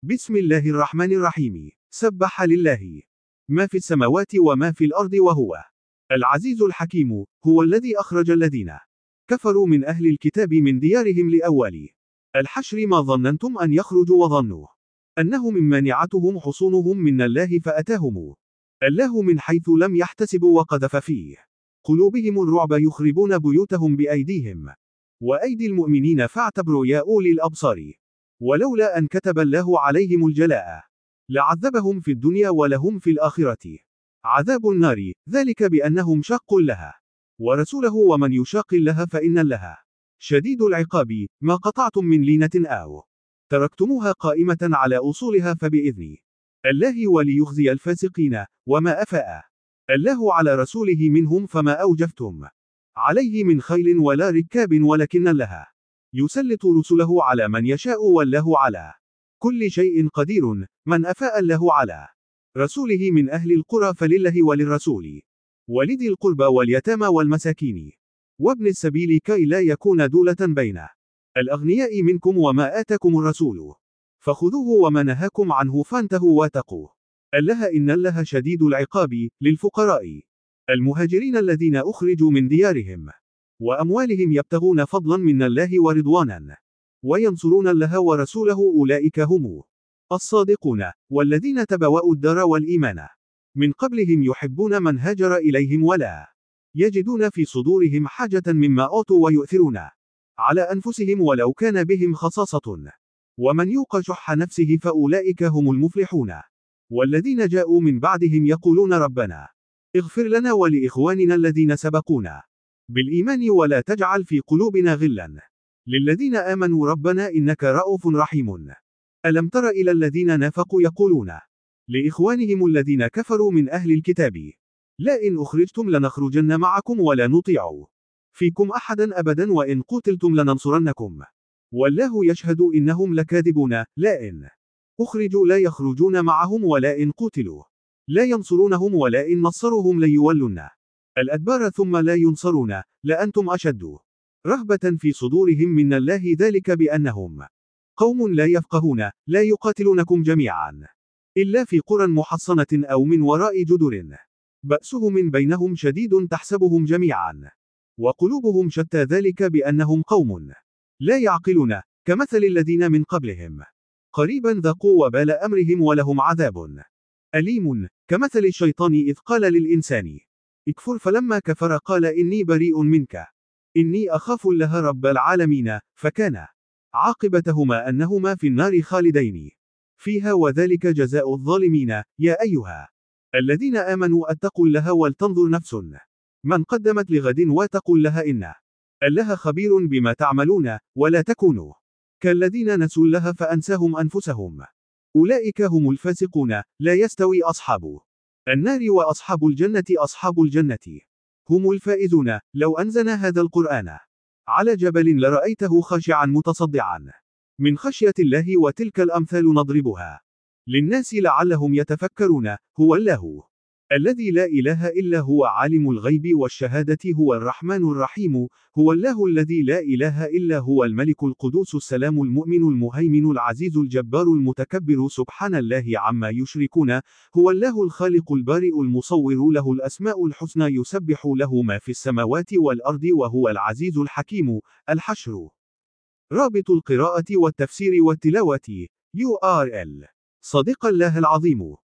بسم الله الرحمن الرحيم. سبح لله ما في السماوات وما في الأرض وهو العزيز الحكيم. هو الذي أخرج الذين كفروا من أهل الكتاب من ديارهم لأول الحشر ما ظننتم أن يخرجوا وظنوا أنهم من مانعتهم حصونهم من الله فأتاهم الله من حيث لم يحتسبوا وقذف في قلوبهم الرعب يخربون بيوتهم بأيديهم وأيدي المؤمنين فاعتبروا يا أولي الأبصار. ولولا أن كتب الله عليهم الجلاء لعذبهم في الدنيا ولهم في الآخرة عذاب النار، ذلك بأنهم شاقوا الله ورسوله ومن يشاق الله فإن الله شديد العقاب. ما قطعتم من لينة أو تركتموها قائمة على أصولها فبإذن الله وليخزي الفاسقين. وما أفاء الله على رسوله منهم فما أوجفتم عليه من خيل ولا ركاب ولكن الله يسلط رسله على من يشاء والله على كل شيء قدير. من أفاء الله على رسوله من أهل القرى فلله وللرسول ولذي القربى واليتامى والمساكين وابن السبيل كي لا يكون دولة بين الأغنياء منكم. وما آتاكم الرسول فخذوه وما نهاكم عنه فانتهوا واتقوا الله إن الله شديد العقاب. للفقراء المهاجرين الذين أخرجوا من ديارهم وأموالهم يبتغون فضلا من الله ورضوانا وينصرون الله ورسوله أولئك هم الصادقون. والذين تبوأوا الدار والإيمان من قبلهم يحبون من هاجر إليهم ولا يجدون في صدورهم حاجة مما أوتوا ويؤثرون على أنفسهم ولو كان بهم خصاصة ومن يوق شح نفسه فأولئك هم المفلحون. والذين جاءوا من بعدهم يقولون ربنا اغفر لنا ولإخواننا الذين سبقونا بالإيمان ولا تجعل في قلوبنا غلا للذين آمنوا ربنا إنك رؤوف رحيم. ألم تر إلى الذين نافقوا يقولون لإخوانهم الذين كفروا من أهل الكتاب لئن أخرجتم لنخرجن معكم ولا نطيع فيكم أحدا أبدا وإن قتلتم لننصرنكم والله يشهد إنهم لكاذبون. لئن أخرجوا لا يخرجون معهم ولئن قتلوا لا ينصرونهم ولئن نصروهم ليولن الأدبار ثم لا ينصرون لأنتم أشد رهبة في صدورهم من الله ذلك بأنهم قوم لا يفقهون. لا يقاتلونكم جميعا إلا في قرى محصنة أو من وراء جدر بأسهم بينهم شديد تحسبهم جميعا وقلوبهم شتى ذلك بأنهم قوم لا يعقلون كمثل الذين من قبلهم قريبا ذاقوا وبال أمرهم ولهم عذاب أليم كمثل الشيطان إذ قال للإنسان اكفر فلما كفر قال إني بريء منك إني أخاف الله رب العالمين فكان عاقبتهما أنهما في النار خالدين فيها وذلك جزاء الظالمين. يا أيها الذين آمنوا اتقوا الله ولتنظر نفس من قدمت لغد واتقوا الله إن الله خبير بما تعملون. ولا تكونوا كالذين نسوا الله فأنساهم أنفسهم أولئك هم الفاسقون. لا يستوي أصحاب النار وأصحاب الجنة أصحاب الجنة هم الفائزون. لو أنزلنا هذا القرآن على جبل لرأيته خاشعا متصدعا من خشية الله وتلك الأمثال نضربها للناس لعلهم يتفكرون. هو الله الذي لا إله إلا هو عالم الغيب والشهادة هو الرحمن الرحيم. هو الله الذي لا إله إلا هو الملك القدوس السلام المؤمن المهيمن العزيز الجبار المتكبر سبحان الله عما يشركون. هو الله الخالق البارئ المصور له الأسماء الحسنى يسبح له ما في السماوات والأرض وهو العزيز الحكيم. الحشر. رابط القراءة والتفسير والتلاوة URL. صدق الله العظيم.